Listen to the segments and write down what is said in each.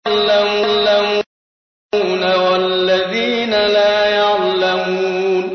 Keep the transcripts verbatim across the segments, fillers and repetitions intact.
والذين لا يعلمون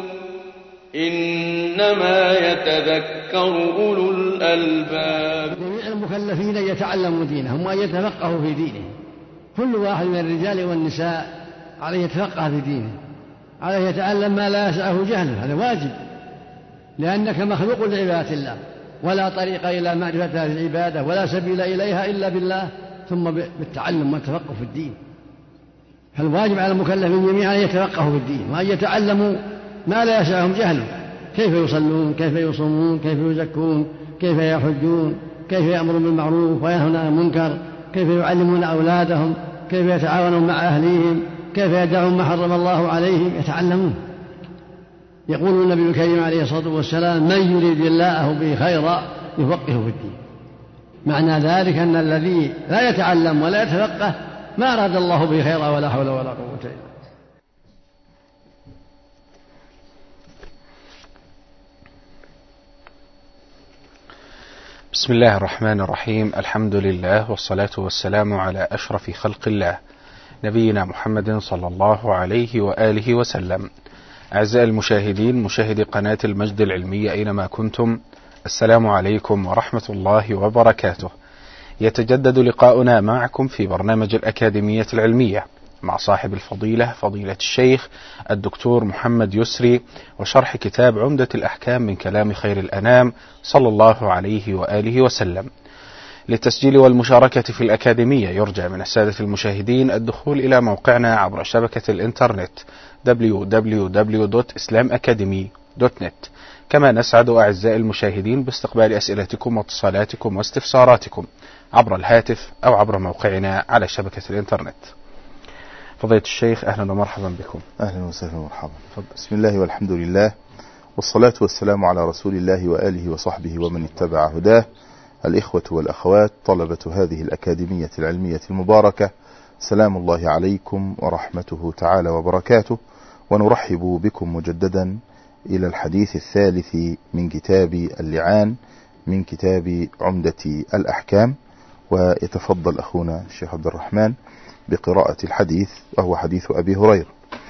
إنما يتذكر أولو الألباب. جميع المكلفين يتعلموا دينهم وأن يتفقهوا في دينهم. كل واحد من الرجال والنساء عليه يتفقه في دينه، عليه يتعلم ما لا يسعه جهله، هذا واجب، لأنك مخلوق لعبادة الله، ولا طريق إلى معرفة هذه العبادة ولا سبيل إليها إلا بالله ثم بالتعلم والتفقه في الدين. فالواجب على المكلفين جميعا أن يتفقهوا في الدين وأن يتعلموا ما لا يسعهم جهله، كيف يصلون، كيف يصومون، كيف يزكون، كيف يحجون، كيف يأمرون بالمعروف وينهون عن المنكر، كيف يعلمون أولادهم، كيف يتعاونون مع أهليهم، كيف يدعون ما حرم الله عليهم، يتعلمون. يقول النبي الكريم عليه الصلاة والسلام: من يريد الله به خيرا يفقهه في الدين. معنى ذلك أن الذي لا يتعلم ولا يتفقه ما أراد الله به خيرا ولا حول ولا قوة إلا بالله. بسم الله الرحمن الرحيم. الحمد لله والصلاة والسلام على أشرف خلق الله نبينا محمد صلى الله عليه وآله وسلم. أعزائي المشاهدين، مشاهدي قناة المجد العلمية أينما كنتم، السلام عليكم ورحمة الله وبركاته. يتجدد لقاؤنا معكم في برنامج الأكاديمية العلمية مع صاحب الفضيلة فضيلة الشيخ الدكتور محمد يسري، وشرح كتاب عمدة الأحكام من كلام خير الأنام صلى الله عليه وآله وسلم. للتسجيل والمشاركة في الأكاديمية يرجى من السادة المشاهدين الدخول إلى موقعنا عبر شبكة الإنترنت دبليو دبليو دبليو دوت إسلام أكاديمي دوت نت. كما نسعد أعزائي المشاهدين باستقبال أسئلتكم واتصالاتكم واستفساراتكم عبر الهاتف أو عبر موقعنا على شبكة الإنترنت. فضيلة الشيخ، أهلا ومرحبا بكم. أهلا وسهلا ومرحبا. بسم الله والحمد لله والصلاة والسلام على رسول الله وآله وصحبه ومن اتبع هداه. الإخوة والأخوات، طلبة هذه الأكاديمية العلمية المباركة، سلام الله عليكم ورحمته تعالى وبركاته، ونرحب بكم مجددا إلى الحديث الثالث من كتاب اللعان من كتاب عمدة الأحكام. ويتفضل أخونا الشيخ عبد الرحمن بقراءة الحديث، وهو حديث أبي هريرة.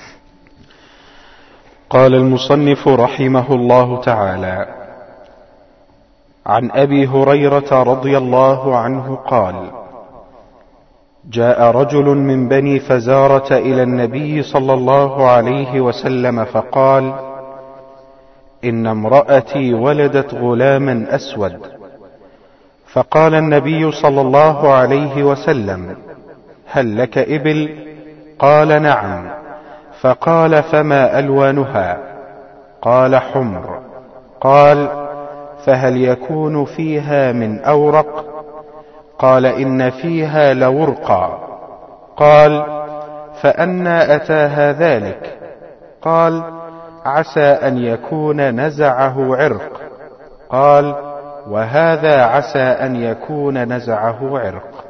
قال المصنف رحمه الله تعالى: عن أبي هريرة رضي الله عنه قال: جاء رجل من بني فزارة إلى النبي صلى الله عليه وسلم فقال: إن امرأتي ولدت غلاما أسود. فقال النبي صلى الله عليه وسلم: هل لك إبل؟ قال: نعم. فقال: فما ألوانها؟ قال: حمر. قال: فهل يكون فيها من أورق؟ قال: إن فيها لورقا. قال: فأنى أتاها ذلك؟ قال: عسى أن يكون نزعه عرق. قال: وهذا عسى أن يكون نزعه عرق.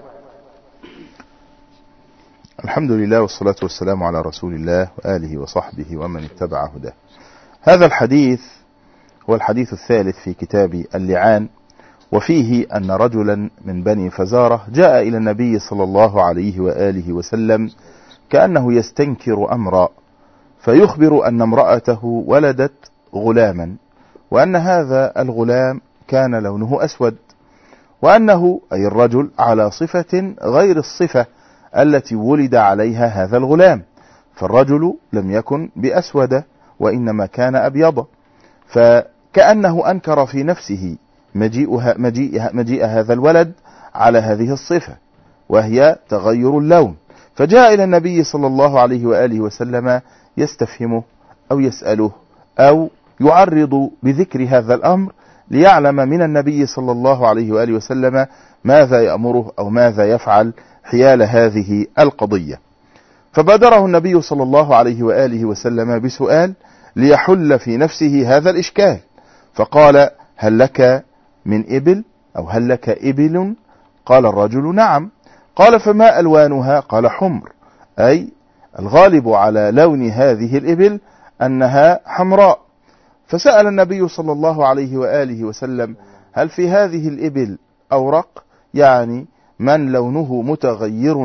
الحمد لله والصلاة والسلام على رسول الله وآله وصحبه ومن اتبع هداه. هذا الحديث هو الحديث الثالث في كتاب اللعان، وفيه أن رجلا من بني فزارة جاء إلى النبي صلى الله عليه وآله وسلم كأنه يستنكر أمرا، فيخبر أن امرأته ولدت غلاما، وأن هذا الغلام كان لونه أسود، وأنه أي الرجل على صفة غير الصفة التي ولد عليها هذا الغلام، فالرجل لم يكن بأسود وإنما كان أبيض. فكأنه أنكر في نفسه مجيء, مجيء, مجيء هذا الولد على هذه الصفة، وهي تغير اللون. فجاء إلى النبي صلى الله عليه وآله وسلم يستفهمه أو يسأله أو يعرض بذكر هذا الأمر ليعلم من النبي صلى الله عليه وآله وسلم ماذا يأمره أو ماذا يفعل حيال هذه القضية. فبادره النبي صلى الله عليه وآله وسلم بسؤال ليحل في نفسه هذا الإشكال، فقال: هل لك من إبل أو هل لك إبل؟ قال الرجل: نعم. قال: فما ألوانها؟ قال: حمر، أي الغالب على لون هذه الإبل أنها حمراء. فسأل النبي صلى الله عليه وآله وسلم: هل في هذه الإبل أورق؟ يعني من لونه متغير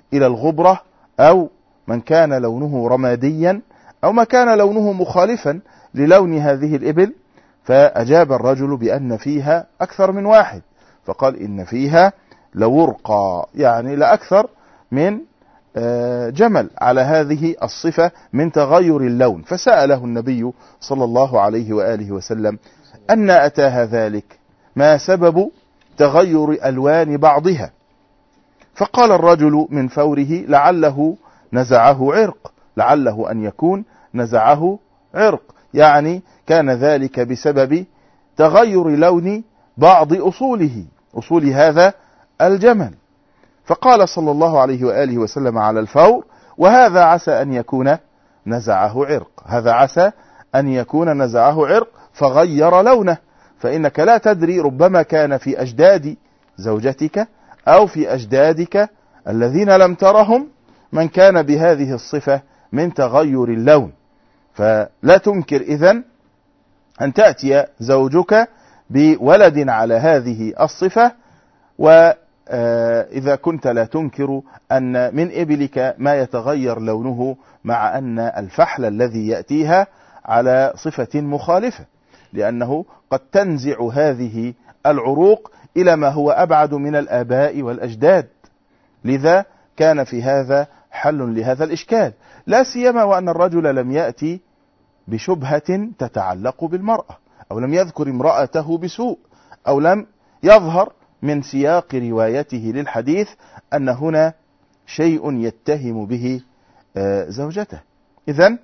إلى الغبرة، أو من كان لونه رماديا، أو ما كان لونه مخالفا للون هذه الإبل. فأجاب الرجل بأن فيها أكثر من واحد، فقال إن فيها لورقا، يعني لأكثر من جمل على هذه الصفة من تغير اللون. فسأله النبي صلى الله عليه وآله وسلم أن أتاها ذلك، ما سبب تغير ألوان بعضها؟ فقال الرجل من فوره لعله نزعه عرق، لعله أن يكون نزعه عرق، يعني كان ذلك بسبب تغير لون بعض أصوله، أصول هذا الجمل. فقال صلى الله عليه وآله وسلم على الفور: وهذا عسى أن يكون نزعه عرق، هذا عسى أن يكون نزعه عرق فغير لونه، فإنك لا تدري، ربما كان في أجداد زوجتك أو في أجدادك الذين لم ترهم من كان بهذه الصفة من تغير اللون. فلا تنكر إذن أن تأتي زوجك بولد على هذه الصفة، وإذا كنت لا تنكر أن من إبلك ما يتغير لونه، مع أن الفحل الذي يأتيها على صفة مخالفة، لأنه قد تنزع هذه العروق إلى ما هو أبعد من الآباء والأجداد. لذا كان في هذا حل لهذا الإشكال، لا سيما وأن الرجل لم يأتي بشبهة تتعلق بالمرأة، أو لم يذكر امرأته بسوء، أو لم يظهر من سياق روايته للحديث أن هنا شيء يتهم به زوجته. إذن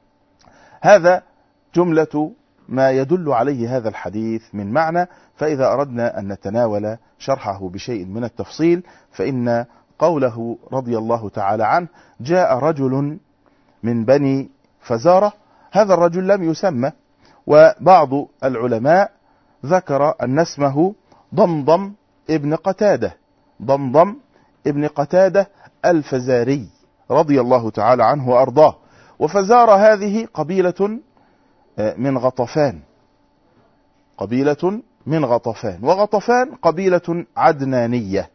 هذا جملة ما يدل عليه هذا الحديث من معنى. فإذا أردنا أن نتناول شرحه بشيء من التفصيل، فإن قوله رضي الله تعالى عنه: جاء رجل من بني فزارة، هذا الرجل لم يسمى، وبعض العلماء ذكر أن اسمه ضمضم ابن قتادة، ضمضم ابن قتادة الفزاري رضي الله تعالى عنه وأرضاه. وفزارة هذه قبيلة من غطفان، قبيلة من غطفان، وغطفان قبيلة عدنانية.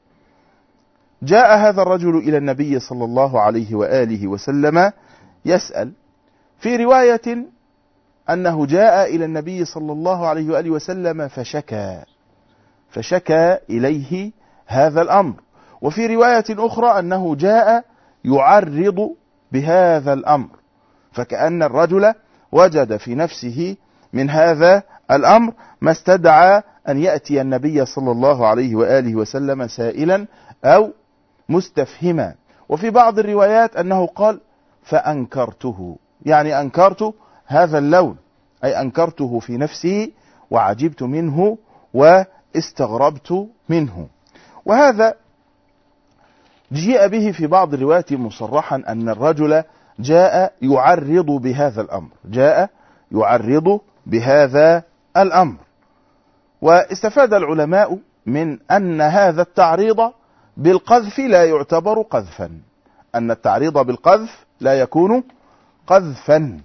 جاء هذا الرجل إلى النبي صلى الله عليه وآله وسلم يسأل، في رواية أنه جاء إلى النبي صلى الله عليه وآله وسلم فشكى فشكى إليه هذا الأمر، وفي رواية أخرى أنه جاء يعرض بهذا الأمر، فكأن الرجل وجد في نفسه من هذا الأمر ما استدعى أن يأتي النبي صلى الله عليه وآله وسلم سائلا أو مستفهما. وفي بعض الروايات أنه قال: فأنكرته، يعني أنكرت هذا اللون، أي أنكرته في نفسي وعجبت منه واستغربت منه. وهذا جيء به في بعض الروايات مصرحا أن الرجل جاء يعرض بهذا الأمر، جاء يعرض بهذا الأمر. واستفاد العلماء من أن هذا التعريض بالقذف لا يعتبر قذفا، أن التعريض بالقذف لا يكون قذفا،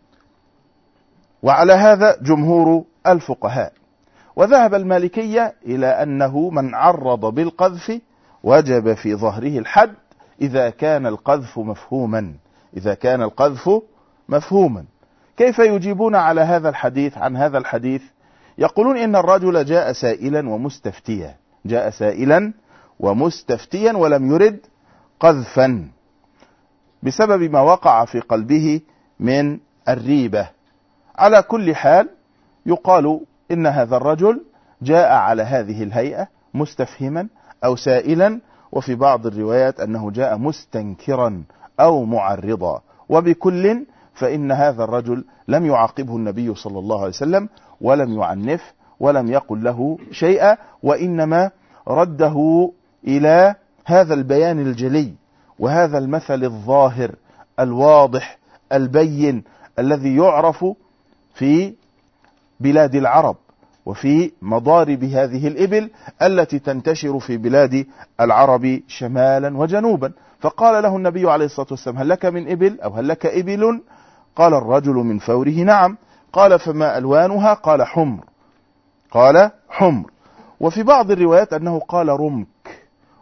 وعلى هذا جمهور الفقهاء. وذهب المالكية إلى أنه من عرض بالقذف وجب في ظهره الحد إذا كان القذف مفهوما، إذا كان القذف مفهوما. كيف يجيبون على هذا الحديث عن هذا الحديث؟ يقولون إن الرجل جاء سائلا ومستفتيا، جاء سائلا ومستفتيا ولم يرد قذفا بسبب ما وقع في قلبه من الريبة. على كل حال يقال إن هذا الرجل جاء على هذه الهيئة مستفهما أو سائلا، وفي بعض الروايات أنه جاء مستنكرا أو معرضا. وبكل فإن هذا الرجل لم يعاقبه النبي صلى الله عليه وسلم ولم يعنف ولم يقل له شيئا، وإنما رده إلى هذا البيان الجلي وهذا المثل الظاهر الواضح البين الذي يعرف في بلاد العرب وفي مضارب هذه الإبل التي تنتشر في بلاد العرب شمالا وجنوبا. فقال له النبي عليه الصلاة والسلام: هل لك من إبل أو هل لك إبل؟ قال الرجل من فوره: نعم. قال: فما ألوانها؟ قال: حمر. قال: حمر. وفي بعض الروايات أنه قال: رمك،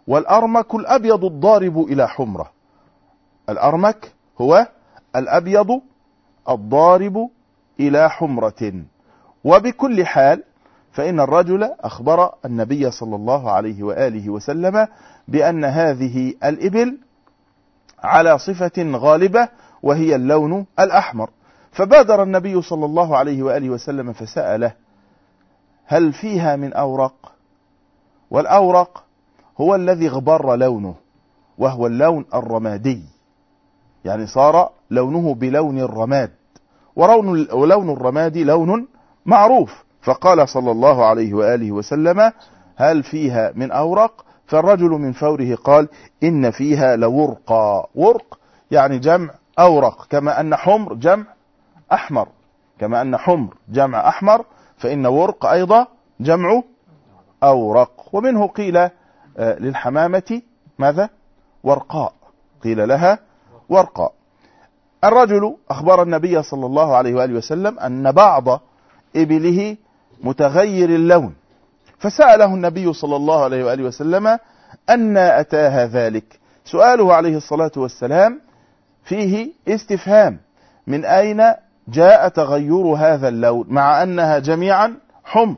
والأرمك الأبيض الضارب إلى حمرة. الأرمك هو الأبيض الضارب إلى حمرة. وبكل حال فإن الرجل أخبر النبي صلى الله عليه وآله وسلم بأن هذه الإبل على صفة غالبة وهي اللون الأحمر، فبادر النبي صلى الله عليه وآله وسلم فسأله: هل فيها من أورق؟ والأورق هو الذي اغبر لونه، وهو اللون الرمادي، يعني صار لونه بلون الرماد، ولون الرماد لون معروف. فقال صلى الله عليه وآله وسلم: هل فيها من أورق؟ فالرجل من فوره قال: إن فيها لورقا. ورق يعني جمع أورق، كما أن حمر جمع أحمر، كما أن حمر جمع أحمر فإن ورق أيضا جمع أورق. ومنه قيل للحمامة ماذا؟ ورقاء، قيل لها ورقاء. الرجل أخبر النبي صلى الله عليه وآله وسلم أن بعض إبله متغير اللون، فسأله النبي صلى الله عليه وآله وسلم: أن أتاها ذلك؟ سؤاله عليه الصلاة والسلام فيه استفهام: من أين جاء تغير هذا اللون مع أنها جميعا حمر؟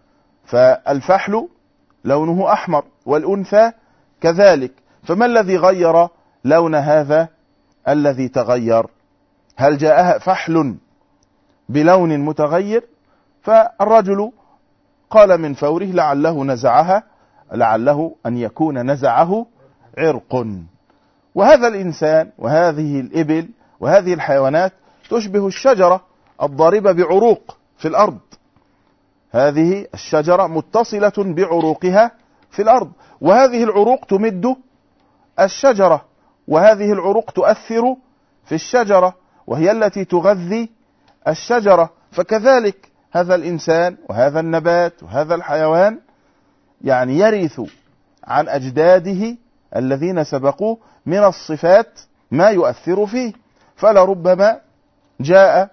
فالفحل لونه أحمر والأنثى كذلك، فما الذي غير لون هذا الذي تغير؟ هل جاءها فحل بلون متغير؟ فالرجل قال من فوره: لعله نزعها، لعله أن يكون نزعه عرق. وهذا الإنسان وهذه الإبل وهذه الحيوانات تشبه الشجرة الضاربة بعروق في الأرض. هذه الشجرة متصلة بعروقها في الأرض، وهذه العروق تمد الشجرة، وهذه العروق تؤثر في الشجرة، وهي التي تغذي الشجرة. فكذلك هذا الإنسان وهذا النبات وهذا الحيوان يعني يرث عن أجداده الذين سبقوه من الصفات ما يؤثر فيه. فلربما جاء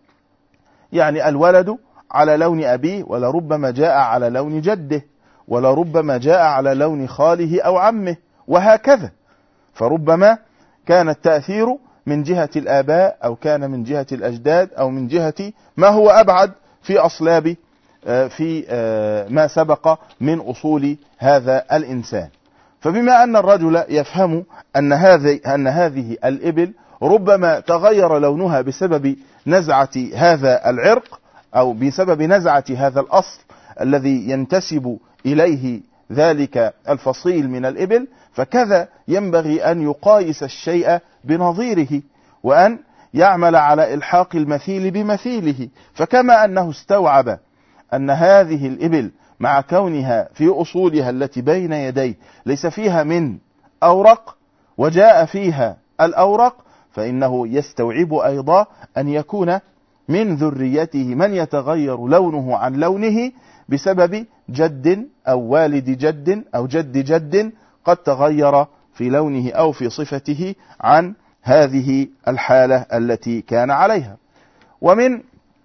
يعني الولد على لون أبيه، ولربما جاء على لون جده، ولربما جاء على لون خاله أو عمه، وهكذا. فربما كان التأثير من جهة الآباء، أو كان من جهة الأجداد، أو من جهة ما هو أبعد في أصلاب في ما سبق من أصول هذا الإنسان. فبما أن الرجل يفهم أن هذه أن هذه الإبل ربما تغير لونها بسبب نزعة هذا العرق، أو بسبب نزعة هذا الأصل الذي ينتسب إليه ذلك الفصيل من الإبل، فكذا ينبغي أن يقايس الشيء بنظيره، وأن يعمل على إلحاق المثيل بمثيله. فكما أنه استوعب أن هذه الإبل مع كونها في أصولها التي بين يديه ليس فيها من أورق، وجاء فيها الأورق، فإنه يستوعب أيضا أن يكون من ذريته من يتغير لونه عن لونه بسبب جد أو والد جد أو جد جد قد تغير في لونه أو في صفته عن هذه الحالة التي كان عليها. ومن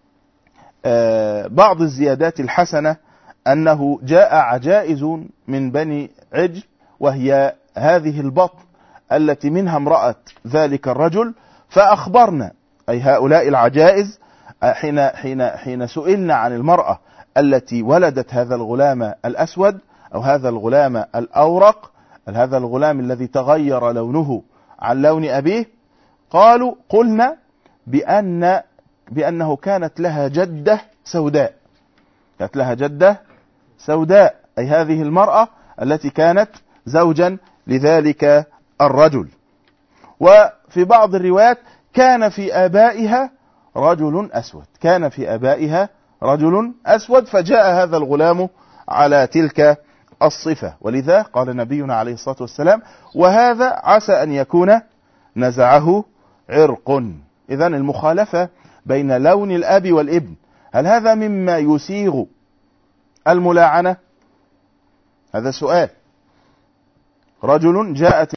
بعض الزيادات الحسنة أنه جاء عجائز من بني عجل، وهي هذه البطن التي منها امرأة ذلك الرجل، فأخبرنا أي هؤلاء العجائز حين حين حين سئلنا عن المرأة التي ولدت هذا الغلام الأسود أو هذا الغلام الأورق، هذا الغلام الذي تغير لونه عن لون أبيه، قالوا قلنا بأن بأنه كانت لها جدة سوداء، كانت لها جدة سوداء، أي هذه المرأة التي كانت زوجا لذلك الرجل. وفي بعض الروايات كان في آبائها رجل أسود، كان في آبائها رجل أسود، فجاء هذا الغلام على تلك الصفة. ولذا قال نبينا عليه الصلاة والسلام: وهذا عسى أن يكون نزعه عرق. إذن المخالفة بين لون الأب والابن، هل هذا مما يسيغ الملاعنة؟ هذا سؤال. رجل جاءت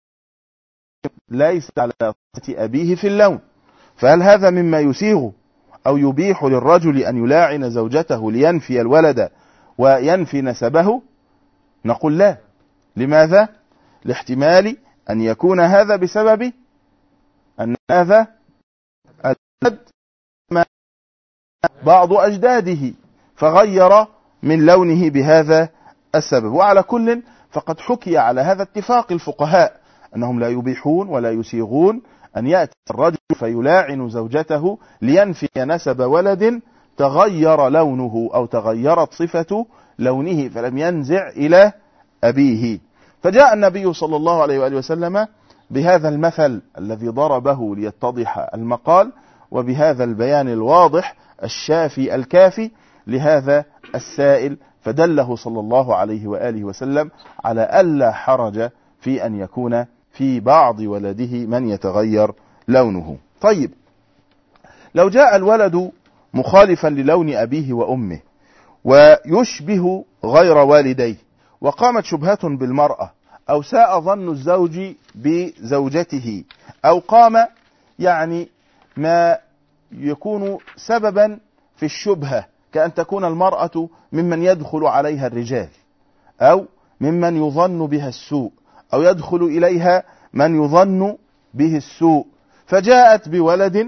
ليس على صفة أبيه في اللون، فهل هذا مما يسيغ أو يبيح للرجل أن يلاعن زوجته لينفي الولد وينفي نسبه؟ نقول لا، لماذا؟ لاحتمال أن يكون هذا بسبب أن هذا الولد بعض أجداده فغير من لونه بهذا السبب. وعلى كل فقد حكي على هذا اتفاق الفقهاء أنهم لا يبيحون ولا يسيغون أن يأتي الرجل فيلاعن زوجته لينفي نسب ولد تغير لونه أو تغيرت صفة لونه فلم ينزع إلى أبيه. فجاء النبي صلى الله عليه وآله وسلم بهذا المثل الذي ضربه ليتضح المقال، وبهذا البيان الواضح الشافي الكافي لهذا السائل، فدله صلى الله عليه وآله وسلم على ألا حرج في أن يكون في بعض ولده من يتغير لونه. طيب، لو جاء الولد مخالفا للون أبيه وأمه ويشبه غير والديه، وقامت شبهة بالمرأة، أو ساء ظن الزوج بزوجته، أو قام يعني ما يكون سببا في الشبهة، كأن تكون المرأة ممن يدخل عليها الرجال، أو ممن يظن بها السوء، أو يدخل إليها من يظن به السوء، فجاءت بولد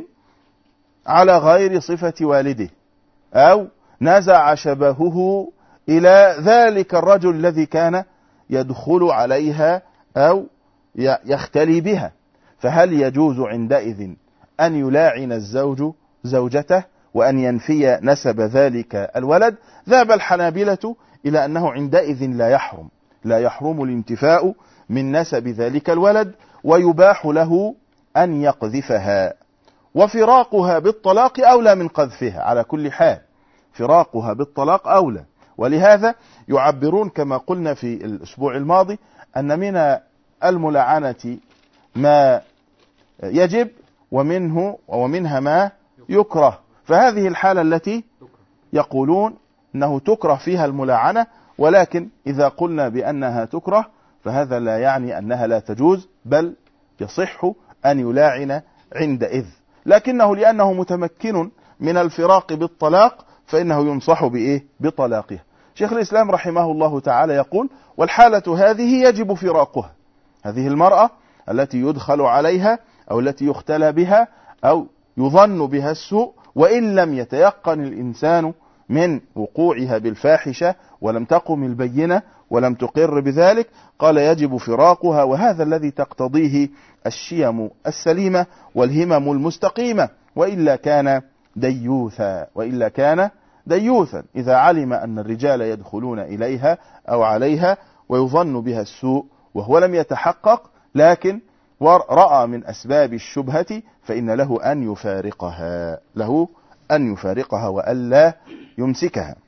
على غير صفة والده، أو نزع شبهه إلى ذلك الرجل الذي كان يدخل عليها أو يختلي بها، فهل يجوز عندئذ أن يلاعن الزوج زوجته وأن ينفي نسب ذلك الولد؟ ذهب الحنابلة إلى أنه عندئذ لا يحرم لا يحرم الانتفاء من نسب ذلك الولد، ويباح له أن يقذفها، وفراقها بالطلاق أولى من قذفها. على كل حال فراقها بالطلاق أولى، ولهذا يعبرون كما قلنا في الأسبوع الماضي أن من الملعنة ما يجب ومنه ومنها ما يكره، فهذه الحالة التي يقولون أنه تكره فيها الملاعنة، ولكن إذا قلنا بأنها تكره فهذا لا يعني أنها لا تجوز، بل يصح أن يلاعن عندئذ، لكنه لأنه متمكن من الفراق بالطلاق فإنه ينصح بإيه؟ بطلاقها. شيخ الإسلام رحمه الله تعالى يقول: والحالة هذه يجب فراقها، هذه المرأة التي يدخل عليها أو التي يختلى بها أو يظن بها السوء، وإن لم يتيقن الإنسان من وقوعها بالفاحشة ولم تقم البينة ولم تقر بذلك، قال يجب فراقها، وهذا الذي تقتضيه الشيم السليمة والهمم المستقيمة، وإلا كان ديوثا وإلا كان ديوثا إذا علم أن الرجال يدخلون إليها أو عليها ويظن بها السوء وهو لم يتحقق، لكن ورأى من أسباب الشبهة، فإن له أن يفارقها له أن يفارقها وألا يمسكها.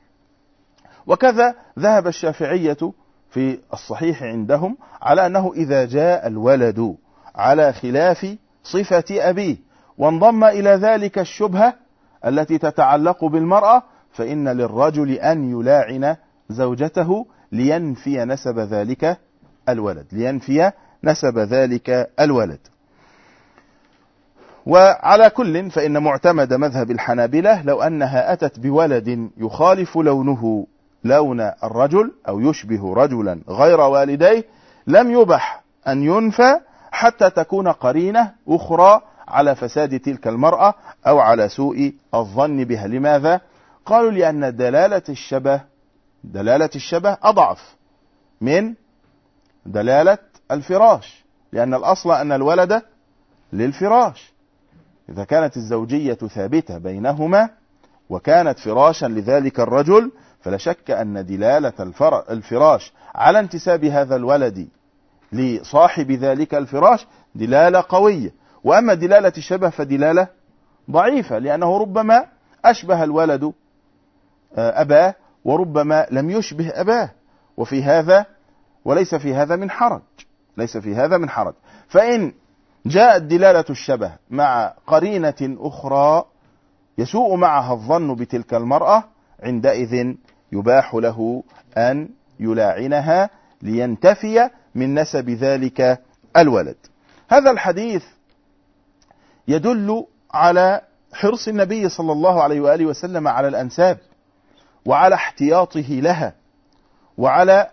وكذا ذهب الشافعية في الصحيح عندهم على أنه إذا جاء الولد على خلاف صفة أبيه وانضم إلى ذلك الشبهة التي تتعلق بالمرأة، فإن للرجل أن يلاعن زوجته لينفي نسب ذلك الولد لينفي نسب ذلك الولد. وعلى كل فإن معتمد مذهب الحنابلة لو أنها أتت بولد يخالف لونه لون الرجل أو يشبه رجلا غير والديه لم يبح أن ينفى حتى تكون قرينة أخرى على فساد تلك المرأة أو على سوء الظن بها. لماذا؟ قالوا لأن دلالة الشبه دلالة الشبه أضعف من دلالة الفراش، لأن الأصل أن الولد للفراش. إذا كانت الزوجية ثابتة بينهما وكانت فراشا لذلك الرجل، فلا شك أن دلالة الفراش على انتساب هذا الولد لصاحب ذلك الفراش دلالة قوية، وأما دلالة الشبه فدلالة ضعيفة، لأنه ربما أشبه الولد أباه وربما لم يشبه أباه، وفي هذا وليس في هذا من حرج ليس في هذا من حرج. فإن جاءت دلالة الشبه مع قرينة أخرى يسوء معها الظن بتلك المرأة، عندئذ يباح له أن يلاعنها لينتفي من نسب ذلك الولد. هذا الحديث يدل على حرص النبي صلى الله عليه وآله وسلم على الأنساب وعلى احتياطه لها وعلى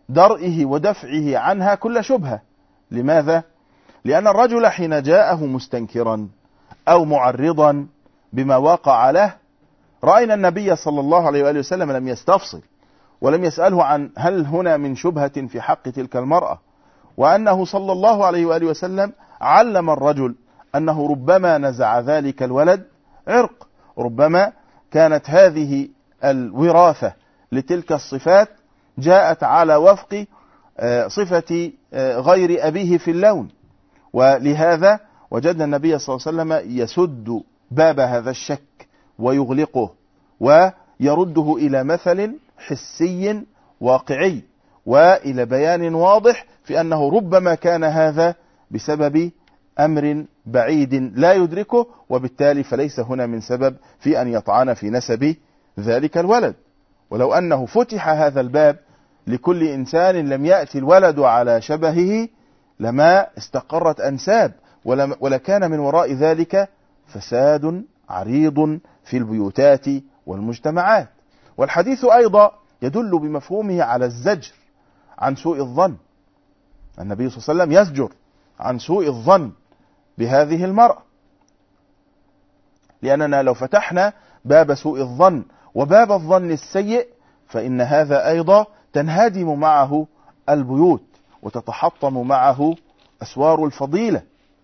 درئه ودفعه عنها كل شبهة. لماذا؟ لأن الرجل حين جاءه مستنكرا أو معرضا بما وقع له، رأينا النبي صلى الله عليه وآله وسلم لم يستفصل ولم يسأله عن هل هنا من شبهة في حق تلك المرأة، وأنه صلى الله عليه وآله وسلم علم الرجل أنه ربما نزع ذلك الولد عرق، ربما كانت هذه الوراثة لتلك الصفات جاءت على وفق صفة غير أبيه في اللون، ولهذا وجدنا النبي صلى الله عليه وسلم يسد باب هذا الشك ويغلقه ويرده إلى مثل حسي واقعي وإلى بيان واضح في أنه ربما كان هذا بسبب أمر بعيد لا يدركه، وبالتالي فليس هنا من سبب في أن يطعن في نسب ذلك الولد. ولو أنه فتح هذا الباب لكل إنسان لم يأتي الولد على شبهه لما استقرت أنساب، ولكان من وراء ذلك فساد عريض في البيوتات والمجتمعات. والحديث أيضا يدل بمفهومه على الزجر عن سوء الظن. النبي صلى الله عليه وسلم يزجر عن سوء الظن بهذه المرأة، لأننا لو فتحنا باب سوء الظن وباب الظن السيء فإن هذا أيضا تنهدم معه البيوت وتتحطم معه أسوار الفضيلة.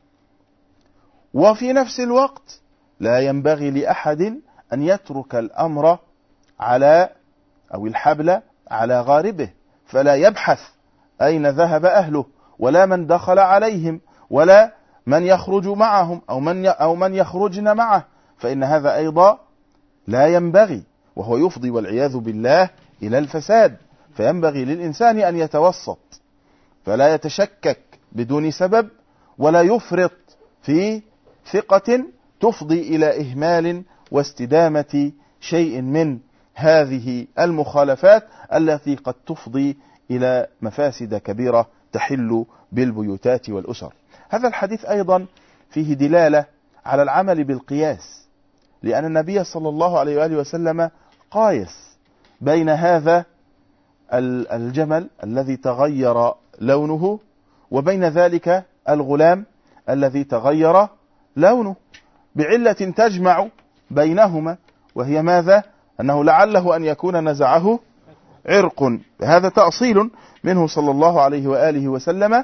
وفي نفس الوقت لا ينبغي لأحد أن يترك الأمر على أو الحبل على غاربه، فلا يبحث أين ذهب أهله ولا من دخل عليهم ولا من يخرج معهم أو من أو من يخرجن معه، فإن هذا أيضا لا ينبغي، وهو يفضي والعياذ بالله إلى الفساد. فينبغي للإنسان أن يتوسط، فلا يتشكك بدون سبب ولا يفرط في ثقة تفضي إلى إهمال واستدامة شيء من هذه المخالفات التي قد تفضي إلى مفاسد كبيرة تحل بالبيوتات والأسر. هذا الحديث أيضا فيه دلالة على العمل بالقياس، لأن النبي صلى الله عليه وآله وسلم قايس بين هذا الجمل الذي تغير لونه وبين ذلك الغلام الذي تغير لونه بعلة تجمع بينهما، وهي ماذا؟ أنه لعله أن يكون نزعه عرق. هذا تأصيل منه صلى الله عليه وآله وسلم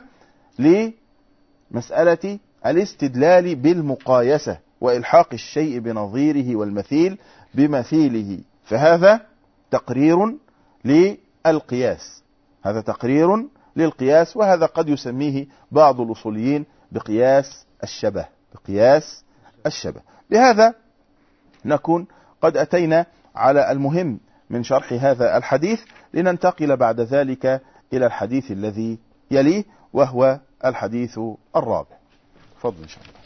لمسألة الاستدلال بالمقايسة وإلحاق الشيء بنظيره والمثيل بمثيله، فهذا تقرير للقياس، هذا تقرير للقياس، وهذا قد يسميه بعض الأصوليين بقياس الشبه، بقياس الشبه. بهذا نكون قد أتينا على المهم من شرح هذا الحديث، لننتقل بعد ذلك إلى الحديث الذي يليه وهو الحديث الرابع. فضل إن شاء الله.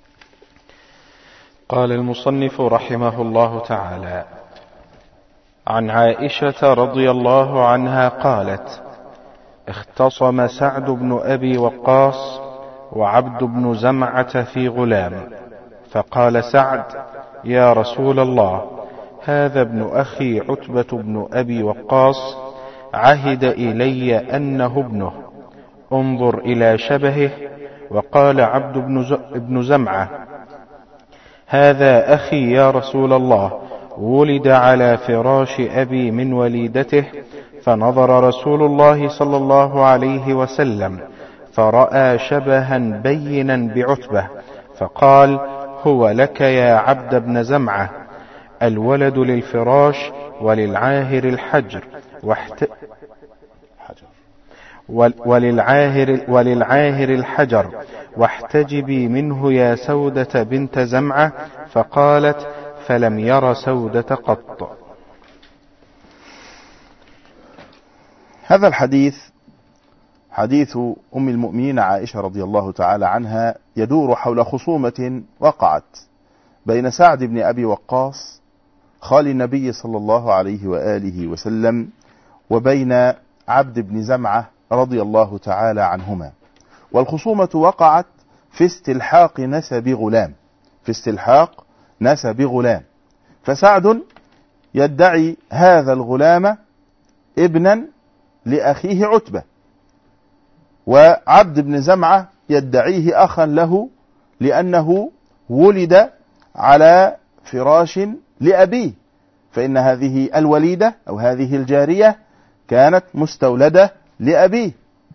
قال المصنف رحمه الله تعالى: عن عائشة رضي الله عنها قالت: اختصم سعد بن أبي وقاص وعبد بن زمعة في غلام، فقال سعد: يا رسول الله، هذا ابن أخي عتبة بن أبي وقاص عهد إلي أنه ابنه، انظر إلى شبهه. وقال عبد بن زمعة: هذا أخي يا رسول الله، ولد على فراش أبي من وليدته، فنظر رسول الله صلى الله عليه وسلم فرأى شبها بينا بعتبة، فقال: هو لك يا عبد بن زمعة، الولد للفراش وللعاهر الحجر واحت... وللعاهر, وللعاهر الحجر واحتجبي منه يا سودة بنت زمعة. فقالت: فلم ير سودة قط. هذا الحديث حديث أم المؤمنين عائشة رضي الله تعالى عنها يدور حول خصومة وقعت بين سعد بن أبي وقاص خال النبي صلى الله عليه وآله وسلم وبين عبد بن زمعة رضي الله تعالى عنهما. والخصومة وقعت في استلحاق نسب غلام، في استلحاق نسب غلام، فسعد يدعي هذا الغلام ابنا لأخيه عتبة، وعبد بن زمعة يدعيه أخا له لأنه ولد على فراش لأبيه، فإن هذه الوليدة أو هذه الجارية كانت مستولدة لأبيه.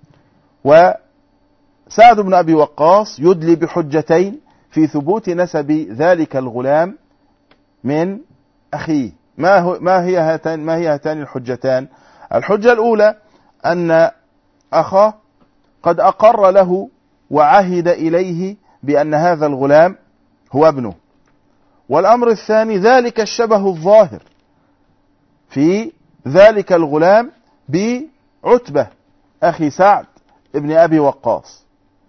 وسعد بن أبي وقاص يدلي بحجتين في ثبوت نسب ذلك الغلام من أخيه. ما هو ما هي هاتان ما هي هاتان الحجتان؟ الحجة الأولى أن أخاه قد أقر له وعهد إليه بأن هذا الغلام هو ابنه. والأمر الثاني ذلك الشبه الظاهر في ذلك الغلام بعتبة أخي سعد ابن أبي وقاص،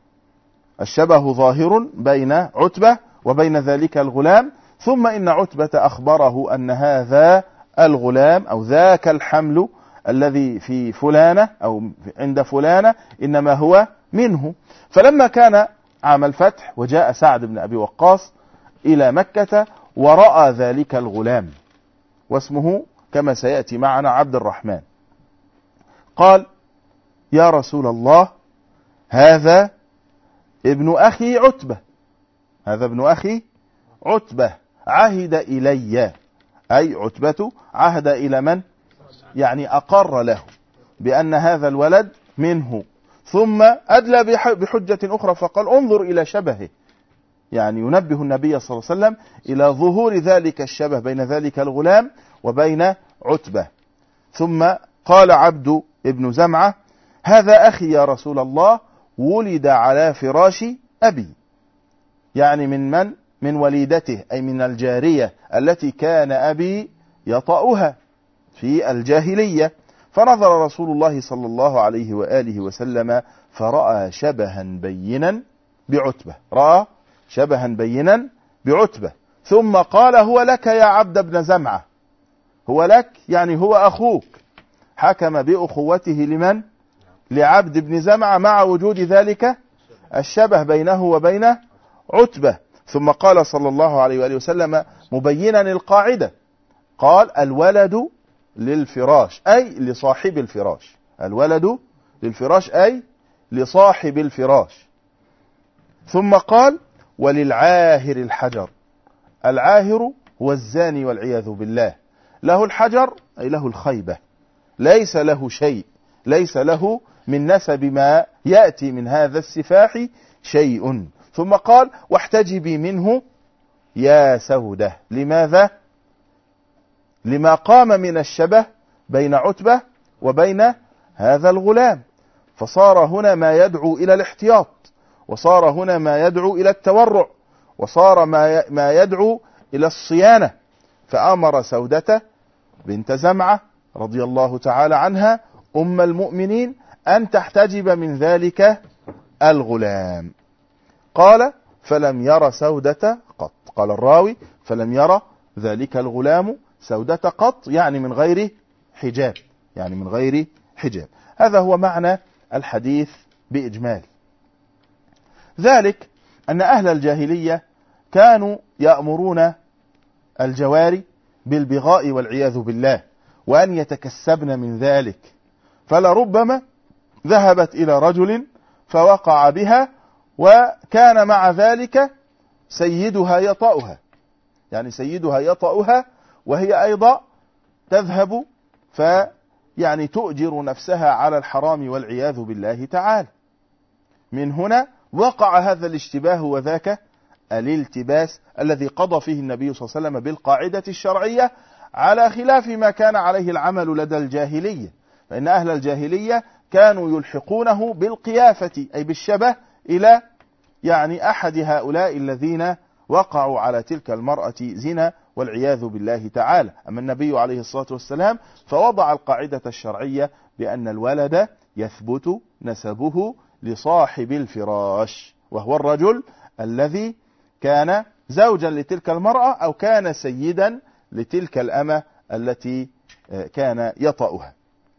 الشبه ظاهر بين عتبة وبين ذلك الغلام. ثم إن عتبة أخبره أن هذا الغلام أو ذاك الحمل الذي في فلانة أو عند فلانة إنما هو منه. فلما كان عام الفتح وجاء سعد بن أبي وقاص إلى مكة ورأى ذلك الغلام واسمه كما سيأتي معنا عبد الرحمن، قال: يا رسول الله، هذا ابن أخي عتبة، هذا ابن أخي عتبة عهد إلي، أي عتبة عهد إلى من؟ يعني أقر له بأن هذا الولد منه. ثم أدلى بحجة أخرى فقال: انظر إلى شبهه، يعني ينبه النبي صلى الله عليه وسلم إلى ظهور ذلك الشبه بين ذلك الغلام وبين عتبة. ثم قال عبد ابن زمعة: هذا أخي يا رسول الله، ولد على فراش أبي، يعني من من؟ من وليدته، أي من الجارية التي كان أبي يطأها في الجاهلية. فنظر رسول الله صلى الله عليه وآله وسلم فرأى شبها بينا بعتبة، رأى شبها بينا بعتبة. ثم قال: هو لك يا عبد بن زمعة، هو لك يعني هو أخوك. حكم بأخوته لمن؟ لعبد بن زمعة مع وجود ذلك الشبه بينه وبين عتبة. ثم قال صلى الله عليه وآله وسلم مبينا القاعدة، قال: الولد للفراش أي لصاحب الفراش، الولد للفراش أي لصاحب الفراش. ثم قال: وللعاهر الحجر، العاهر هو الزاني والعياذ بالله، له الحجر أي له الخيبة، ليس له شيء، ليس له من نسب ما يأتي من هذا السفاح شيء. ثم قال: واحتجبي منه يا سودة. لماذا؟ لما قام من الشبه بين عتبة وبين هذا الغلام، فصار هنا ما يدعو إلى الاحتياط، وصار هنا ما يدعو إلى التورع، وصار ما يدعو إلى الصيانة. فأمر سودة بنت زمعة رضي الله تعالى عنها أم المؤمنين أن تحتجب من ذلك الغلام. قال: فلم ير سودة قط، قال الراوي: فلم ير ذلك الغلام سودة قط، يعني من غير حجاب، يعني من غير حجاب. هذا هو معنى الحديث بإجمال. ذلك أن أهل الجاهلية كانوا يأمرون الجواري بالبغاء والعياذ بالله، وأن يتكسبن من ذلك، فلربما ذهبت إلى رجل فوقع بها، وكان مع ذلك سيدها يطأها، يعني سيدها يطأها وهي أيضا تذهب فيعني تؤجر نفسها على الحرام والعياذ بالله تعالى. من هنا وقع هذا الاشتباه وذاك الالتباس الذي قضى فيه النبي صلى الله عليه وسلم بالقاعدة الشرعية على خلاف ما كان عليه العمل لدى الجاهلية. فإن أهل الجاهلية كانوا يلحقونه بالقيافة أي بالشبه إلى يعني أحد هؤلاء الذين وقعوا على تلك المرأة زنا والعياذ بالله تعالى. أما النبي عليه الصلاة والسلام فوضع القاعدة الشرعية بأن الولد يثبت نسبه لصاحب الفراش، وهو الرجل الذي كان زوجا لتلك المرأة أو كان سيدا لتلك الأمة التي كان يطأها.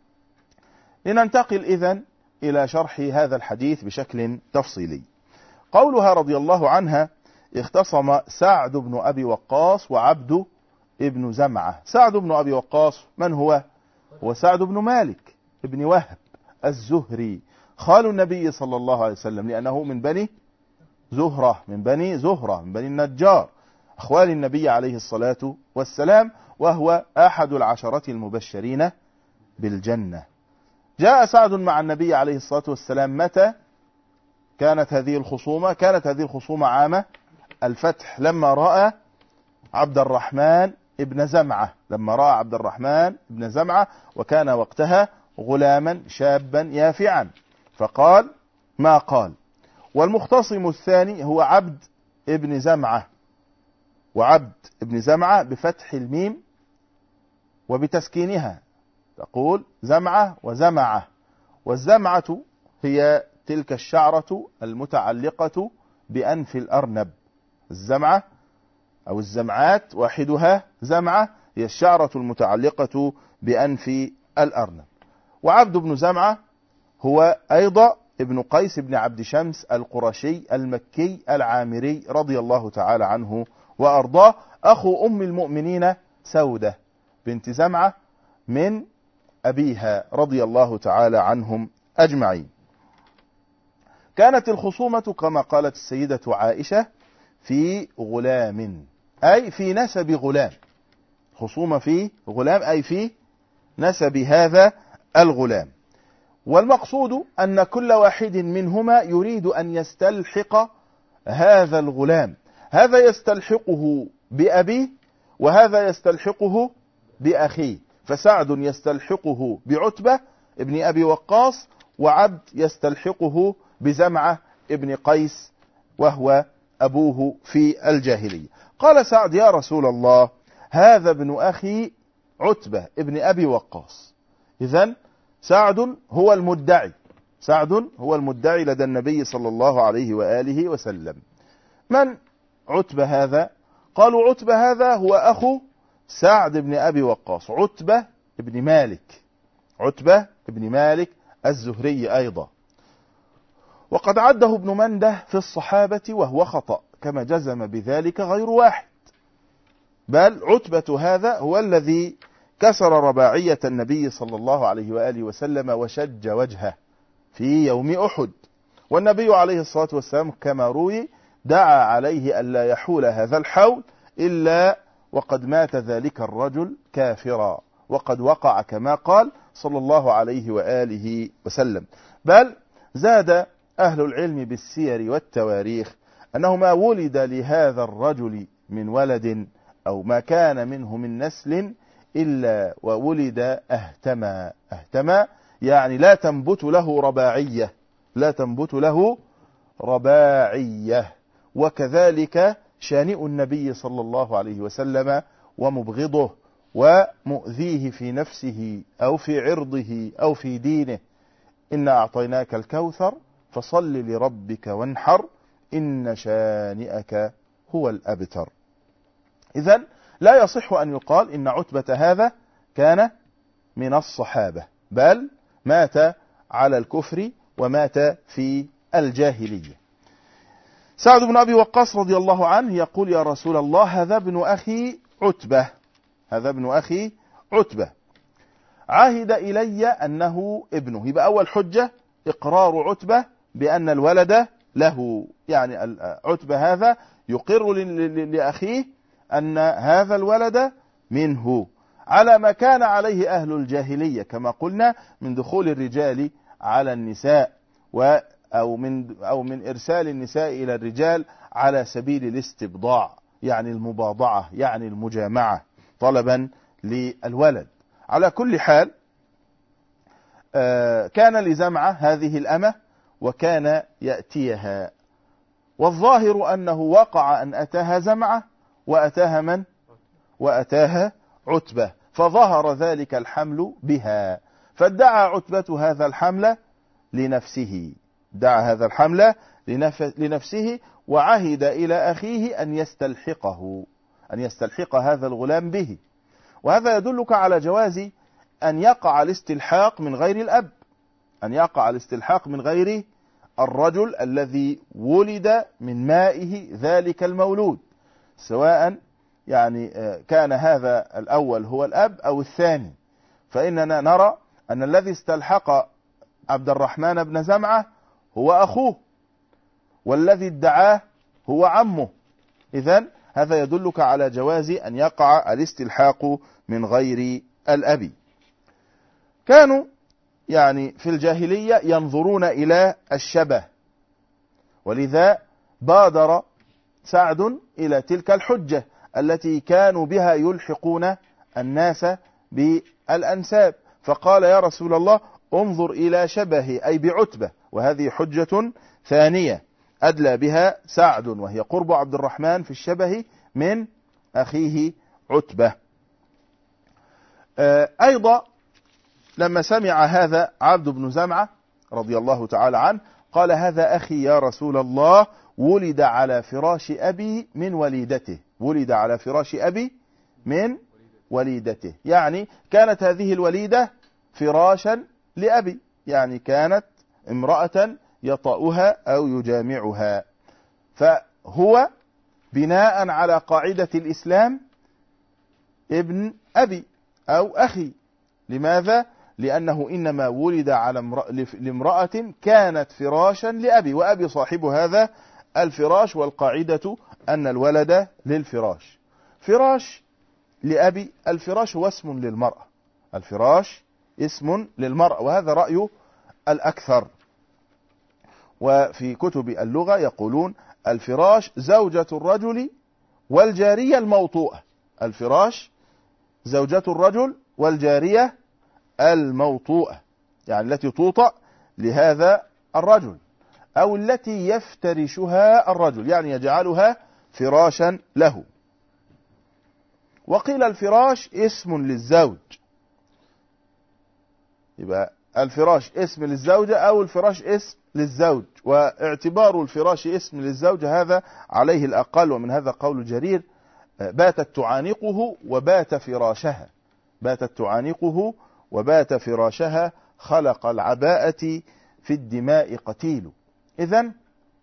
لننتقل إذن إلى شرح هذا الحديث بشكل تفصيلي. قولها رضي الله عنها: اختصم سعد بن أبي وقاص وعبد ابن زمعة. سعد بن أبي وقاص من هو؟ هو سعد بن مالك بن وهب الزهري خال النبي صلى الله عليه وسلم، لأنه من بني زهرة من بني زهرة من بني النجار، أخوال النبي عليه الصلاة والسلام، وهو أحد العشرة المبشرين بالجنة. جاء سعد مع النبي عليه الصلاة والسلام متى كانت هذه الخصومة؟ كانت هذه الخصومة عام الفتح، لما رأى عبد الرحمن ابن زمعة لما رأى عبد الرحمن ابن زمعة وكان وقتها غلاما شابا يافعا، فقال ما قال. والمختصم الثاني هو عبد ابن زمعة، وعبد ابن زمعة بفتح الميم وبتسكينها، تقول زمعة وزمعة، والزمعة هي تلك الشعرة المتعلقة بأنف الأرنب. الزمعة أو الزمعات واحدها زمعة، هي الشعرة المتعلقة بأنف الأرنب. وعبد بن زمعة هو أيضا ابن قيس بن عبد شمس القرشي المكي العامري رضي الله تعالى عنه وأرضاه، أخو أم المؤمنين سودة بنت زمعة من أبيها رضي الله تعالى عنهم أجمعين. كانت الخصومة كما قالت السيدة عائشة في غلام، أي في نسب غلام، خصومة في غلام أي في نسب هذا الغلام. والمقصود أن كل واحد منهما يريد أن يستلحق هذا الغلام، هذا يستلحقه بأبيه وهذا يستلحقه بأخيه، فسعد يستلحقه بعتبة ابن أبي وقاص، وعبد يستلحقه بزمعة ابن قيس وهو أبوه في الجاهلية. قال سعد يا رسول الله هذا ابن أخي عتبة ابن أبي وقاص. إذن سعد هو المدعي سعد هو المدعي لدى النبي صلى الله عليه وآله وسلم. من عتبة هذا؟ قالوا عتبة هذا هو أخو سعد بن أبي وقاص، عتبة ابن مالك عتبة ابن مالك الزهري أيضا، وقد عده ابن منده في الصحابة وهو خطأ، كما جزم بذلك غير واحد، بل عتبة هذا هو الذي كسر رباعية النبي صلى الله عليه وآله وسلم وشج وجهه في يوم أحد، والنبي عليه الصلاة والسلام كما روي دعا عليه ألا يحول هذا الحول إلا وقد مات ذلك الرجل كافرا، وقد وقع كما قال صلى الله عليه وآله وسلم. بل زاد أهل العلم بالسير والتواريخ أنه ما ولد لهذا الرجل من ولد أو ما كان منه من نسل إلا وولد أهتما أهتما يعني لا تنبت له رباعية لا تنبت له رباعية وكذلك شانئ النبي صلى الله عليه وسلم ومبغضه ومؤذيه في نفسه أو في عرضه أو في دينه. إنا أعطيناك الكوثر فصل لربك وانحر إن شانئك هو الأبتر. إذن لا يصح أن يقال إن عتبة هذا كان من الصحابة، بل مات على الكفر ومات في الجاهلية. سعد بن أبي وقاص رضي الله عنه يقول يا رسول الله هذا ابن أخي عتبة هذا ابن أخي عتبة عهد إلي أنه ابنه. يبقى أول حجة إقرار عتبة بأن الولد له، يعني عتبة هذا يقر لأخيه أن هذا الولد منه، على ما كان عليه أهل الجاهلية كما قلنا من دخول الرجال على النساء و أو من أو من إرسال النساء إلى الرجال على سبيل الاستبضاع، يعني المباضعة، يعني المجامعة طلبا للولد. على كل حال كان لزمعة هذه الأمة وكان يأتيها، والظاهر أنه وقع أن أتاها زمعة وأتاها من؟ وأتاها عتبة، فظهر ذلك الحمل بها، فادعى عتبة هذا الحمل لنفسه دعا هذا الحمل لنفسه وعهد إلى أخيه أن يستلحقه أن يستلحق هذا الغلام به. وهذا يدلك على جواز أن يقع الاستلحاق من غير الأب، أن يقع الاستلحاق من غير الرجل الذي ولد من مائه ذلك المولود، سواء يعني كان هذا الأول هو الأب أو الثاني، فإننا نرى أن الذي استلحق عبد الرحمن بن زمعة هو أخوه، والذي ادعاه هو عمه. إذن هذا يدلك على جواز أن يقع الاستلحاق من غير الأب. كانوا يعني في الجاهلية ينظرون إلى الشبه، ولذا بادر سعد إلى تلك الحجة التي كانوا بها يلحقون الناس بالأنساب، فقال يا رسول الله انظر إلى شبهه أي بعتبة، وهذه حجة ثانية أدلى بها سعد، وهي قرب عبد الرحمن في الشبه من أخيه عتبة. أيضا لما سمع هذا عبد بن زمعة رضي الله تعالى عنه قال هذا أخي يا رسول الله، ولد على فراش أبي من وليدته، ولد على فراش أبي من وليدته، يعني كانت هذه الوليدة فراشا لأبي، يعني كانت امرأة يطأها أو يجامعها. فهو بناء على قاعدة الإسلام ابن أبي أو أخي. لماذا؟ لأنه إنما ولد على لامرأة كانت فراشا لأبي، وأبي صاحب هذا الفراش، والقاعدة أن الولد للفراش. فراش لأبي، الفراش هو اسم للمرأة، الفراش اسم للمرأة، وهذا رأي الأكثر. وفي كتب اللغة يقولون الفراش زوجة الرجل والجارية الموطوءة، الفراش زوجة الرجل والجارية الموطوءة، يعني التي توطأ لهذا الرجل، أو التي يفترشها الرجل، يعني يجعلها فراشا له. وقيل الفراش اسم للزوج، يبقى الفراش اسم للزوجة أو الفراش اسم للزوج، واعتبار الفراش اسم للزوجة هذا عليه الأقل، ومن هذا قول جرير باتت تعانقه وبات فراشها، باتت تعانقه وبات فراشها، خلق العباءة في الدماء قتيل. إذن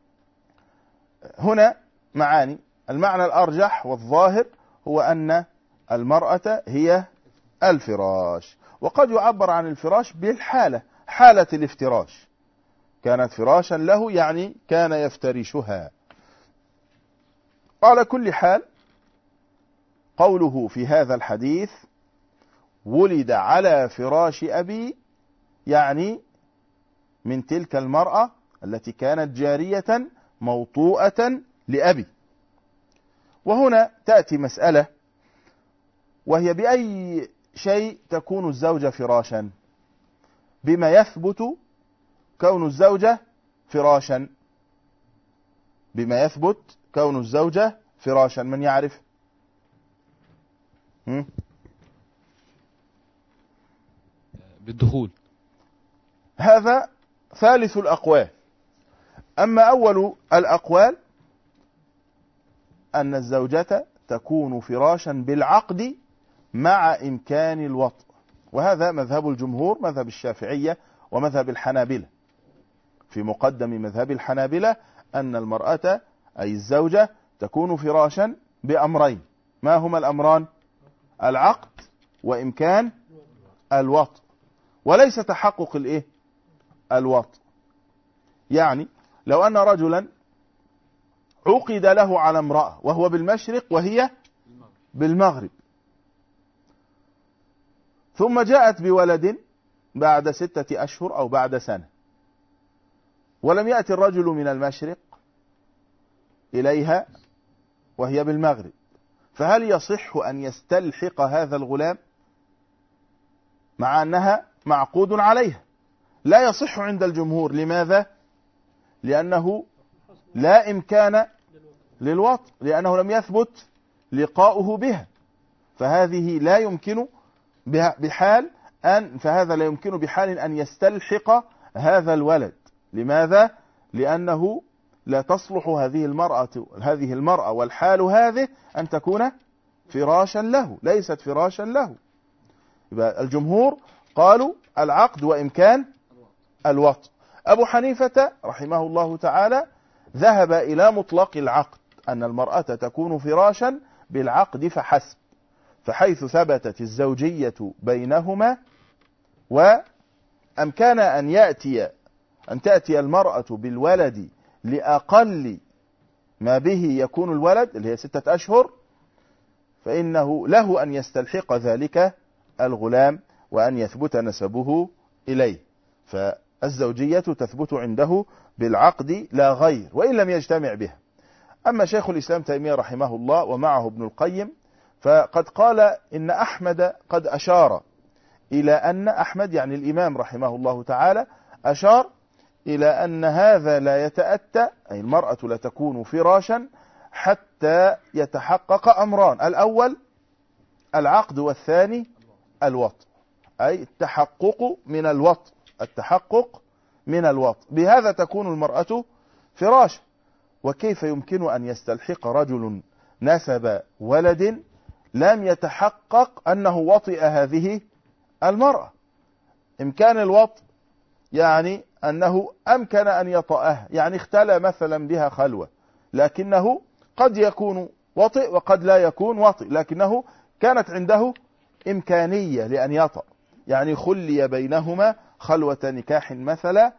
هنا معاني، المعنى الأرجح والظاهر هو أن المرأة هي الفراش، وقد يعبر عن الفراش بالحالة، حالة الافتراش، كانت فراشا له يعني كان يفترشها. على كل حال قوله في هذا الحديث ولد على فراش أبي، يعني من تلك المرأة التي كانت جارية موطوءة لأبي. وهنا تأتي مسألة، وهي بأي شيء تكون الزوجة فراشا؟ بما يثبت كون الزوجة فراشا، بما يثبت كون الزوجة فراشا، من يعرف؟ هم؟ بالدخول. هذا ثالث الأقوال. أما أول الأقوال أن الزوجة تكون فراشا بالعقد مع إمكان الوطء، وهذا مذهب الجمهور، مذهب الشافعية ومذهب الحنابلة. في مقدم مذهب الحنابلة أن المرأة أي الزوجة تكون فراشا بأمرين، ما هما الأمران؟ العقد وإمكان الوطء، وليس تحقق الإيه؟ الوطء. يعني لو أن رجلا عقد له على امرأة وهو بالمشرق وهي بالمغرب، ثم جاءت بولد بعد ستة أشهر أو بعد سنة، ولم يأتي الرجل من المشرق إليها وهي بالمغرب، فهل يصح أن يستلحق هذا الغلام مع أنها معقود عليها؟ لا يصح عند الجمهور. لماذا؟ لأنه لا إمكان للوطء، لأنه لم يثبت لقاؤه بها، فهذه لا يمكن بحال أن فهذا لا يمكن بحال أن يستلحق هذا الولد. لماذا؟ لأنه لا تصلح هذه المرأة هذه المرأة والحال هذه أن تكون فراشا له، ليست فراشا له. يبقى الجمهور قالوا العقد وإمكان الوطء. أبو حنيفة رحمه الله تعالى ذهب إلى مطلق العقد، أن المرأة تكون فراشا بالعقد فحسب، فحيث ثبتت الزوجية بينهما أم كان أن يأتي أن تأتي المرأة بالولد لأقل ما به يكون الولد اللي هي ستة أشهر، فإنه له أن يستلحق ذلك الغلام وأن يثبت نسبه إليه، فالزوجية تثبت عنده بالعقد لا غير وإن لم يجتمع بها. أما شيخ الإسلام تيمية رحمه الله ومعه ابن القيم فقد قال إن أحمد قد أشار إلى أن أحمد يعني الإمام رحمه الله تعالى أشار إلى أن هذا لا يتأتى، أي المرأة لا تكون فراشا حتى يتحقق أمران: الأول العقد، والثاني الوطء، أي التحقق من الوطء، التحقق من الوطء، بهذا تكون المرأة فراشا. وكيف يمكن أن يستلحق رجل نسب ولد لم يتحقق أنه وطئ هذه المرأة؟ إمكان الوطء يعني أنه أمكن أن يطأها، يعني اختلى مثلا بها خلوة، لكنه قد يكون وطئ وقد لا يكون وطئ، لكنه كانت عنده إمكانية لأن يطأ، يعني خلي بينهما خلوة نكاح مثلا،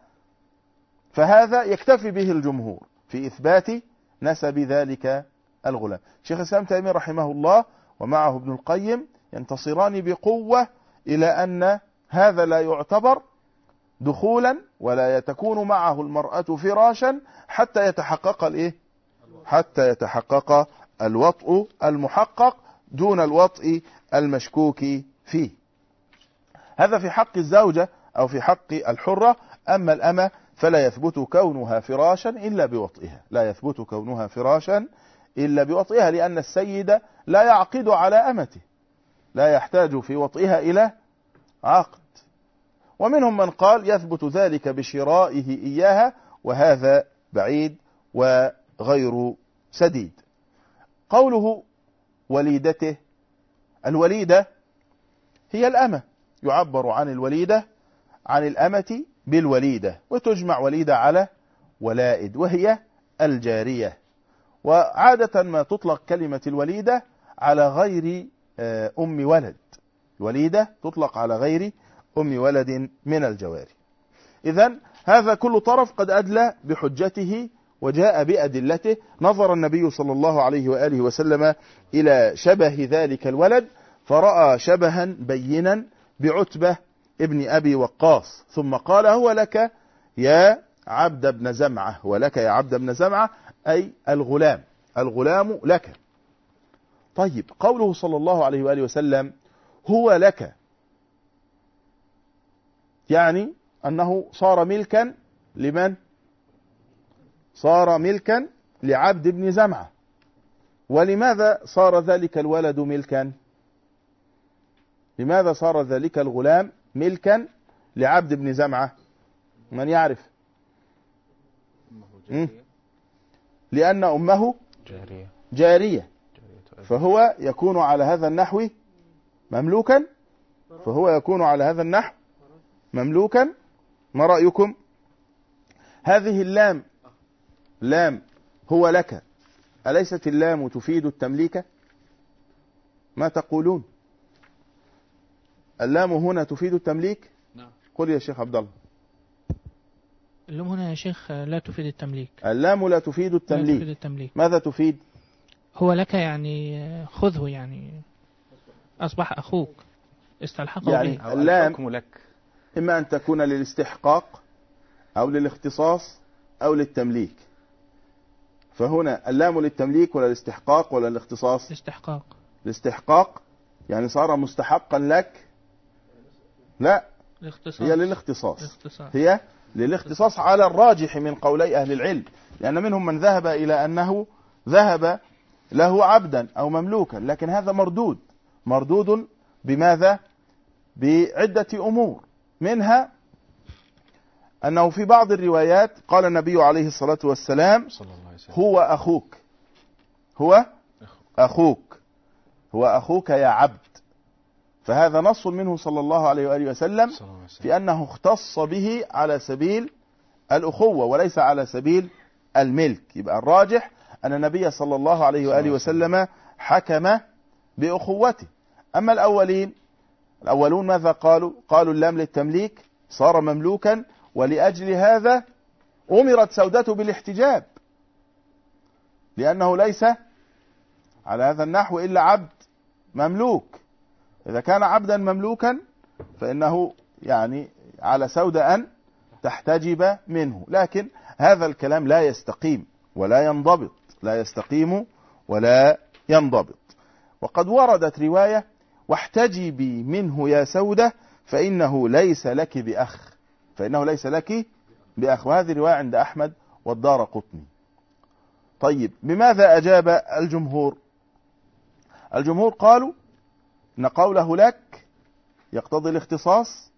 فهذا يكتفي به الجمهور في إثبات نسب ذلك الغلام. شيخ الإسلام تيمية رحمه الله ومعه ابن القيم ينتصران بقوة إلى أن هذا لا يعتبر دخولا ولا تكون معه المرأة فراشا حتى يتحقق الإيه؟ حتى يتحقق الوطء المحقق دون الوطء المشكوك فيه. هذا في حق الزوجة أو في حق الحرة. أما الأمة فلا يثبت كونها فراشا إلا بوطئها، لا يثبت كونها فراشا إلا بوطئها، لأن السيد لا يعقد على أمته، لا يحتاج في وطئها إلى عقد. ومنهم من قال يثبت ذلك بشرائه إياها، وهذا بعيد وغير سديد. قوله وليدته، الوليدة هي الأمة، يعبر عن الوليدة عن الأمة بالوليدة، وتجمع وليدة على ولائد وهي الجارية. وعادة ما تطلق كلمة الوليدة على غير أم ولد، الوليدة تطلق على غير أم ولد من الجواري. إذن هذا كل طرف قد أدلى بحجته وجاء بأدلته. نظر النبي صلى الله عليه وآله وسلم إلى شبه ذلك الولد فرأى شبها بينا بعتبة ابن أبي وقاص، ثم قال: هو لك يا عبد بن زمعة، ولك يا عبد بن زمعة، أي الغلام، الغلام لك. طيب، قوله صلى الله عليه وآله وسلم هو لك، يعني أنه صار ملكا لمن؟ صار ملكا لعبد بن زمعة. ولماذا صار ذلك الولد ملكا؟ لماذا صار ذلك الغلام ملكا لعبد بن زمعة؟ من يعرف؟ لأن أمه جارية, جارية. فهو يكون على هذا النحو مملوكا، فهو يكون على هذا النحو مملوكا. ما رأيكم؟ هذه اللام، لام هو لك، أليست اللام تفيد التمليك؟ ما تقولون؟ اللام هنا تفيد التمليك؟ نعم. قل يا شيخ عبد الله. اللام هنا يا شيخ لا تفيد التمليك. اللام لا تفيد التمليك. لا تفيد التمليك. ماذا تفيد؟ هو لك يعني خذه، يعني أصبح أخوك، استلحقه يعني به. اللام لك إما أن تكون للاستحقاق أو للاختصاص أو للتمليك. فهنا اللام للتمليك ولا الاستحقاق ولا الاختصاص؟ الاستحقاق. الاستحقاق يعني صار مستحقا لك؟ لا، الاختصاص. هي للاختصاص. الاختصاص. هي للاختصاص على الراجح من قولي أهل العلم، لأن منهم من ذهب إلى أنه ذهب له عبدا أو مملوكا، لكن هذا مردود. مردود بماذا؟ بعدة أمور، منها أنه في بعض الروايات قال النبي عليه الصلاة والسلام هو أخوك، هو أخوك، هو أخوك يا عبد. فهذا نص منه صلى الله عليه وآله وسلم في أنه اختص به على سبيل الأخوة وليس على سبيل الملك. يبقى الراجح أن النبي صلى الله عليه وآله وسلم حكم بأخوته. أما الأولين، الأولون ماذا قالوا؟ قالوا اللام للتمليك صار مملوكا، ولأجل هذا أمرت سودته بالاحتجاب، لأنه ليس على هذا النحو إلا عبد مملوك. إذا كان عبدا مملوكا فإنه يعني على سودة أن تحتجب منه، لكن هذا الكلام لا يستقيم ولا ينضبط، لا يستقيم ولا ينضبط. وقد وردت رواية: واحتجبي منه يا سودة فإنه ليس لك بأخ، فإنه ليس لك بأخ، وهذه رواية عند أحمد والدارقطني. طيب، بماذا أجاب الجمهور؟ الجمهور قالوا إن قوله لك يقتضي الاختصاص،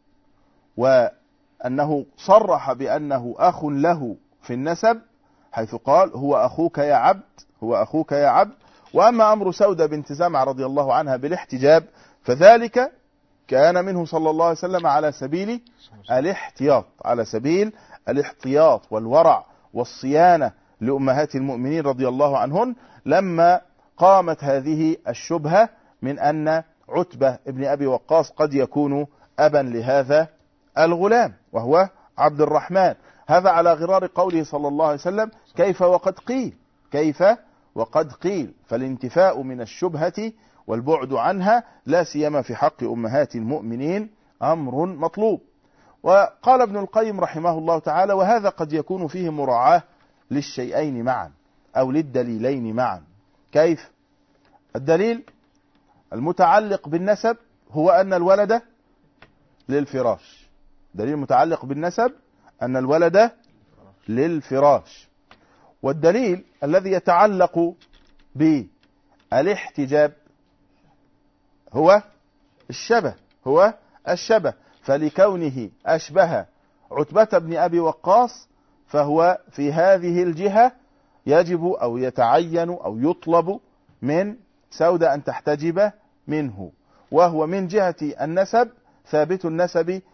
وأنه صرح بأنه أخ له في النسب، حيث قال هو أخوك يا عبد، هو أخوك يا عبد. وأما أمر سودة بنت زمعة رضي الله عنها بالاحتجاب فذلك كان منه صلى الله عليه وسلم على سبيل الاحتياط، على سبيل الاحتياط والورع والصيانة لأمهات المؤمنين رضي الله عنهن، لما قامت هذه الشبهة من أن عتبة ابن أبي وقاص قد يكون أبا لهذا الغلام وهو عبد الرحمن. هذا على غرار قوله صلى الله عليه وسلم: كيف وقد قيل، كيف وقد قيل. فالانتفاء من الشبهة والبعد عنها لا سيما في حق أمهات المؤمنين أمر مطلوب. وقال ابن القيم رحمه الله تعالى: وهذا قد يكون فيه مراعاة للشيئين معا أو للدليلين معا. كيف؟ الدليل المتعلق بالنسب هو أن الولد للفراش، دليل متعلق بالنسب أن الولد للفراش. والدليل الذي يتعلق بالاحتجاب هو الشبه، هو الشبه، فلكونه أشبه عتبة بن أبي وقاص فهو في هذه الجهة يجب أو يتعين أو يطلب من سودة أن تحتجب منه، وهو من جهة النسب ثابت النسب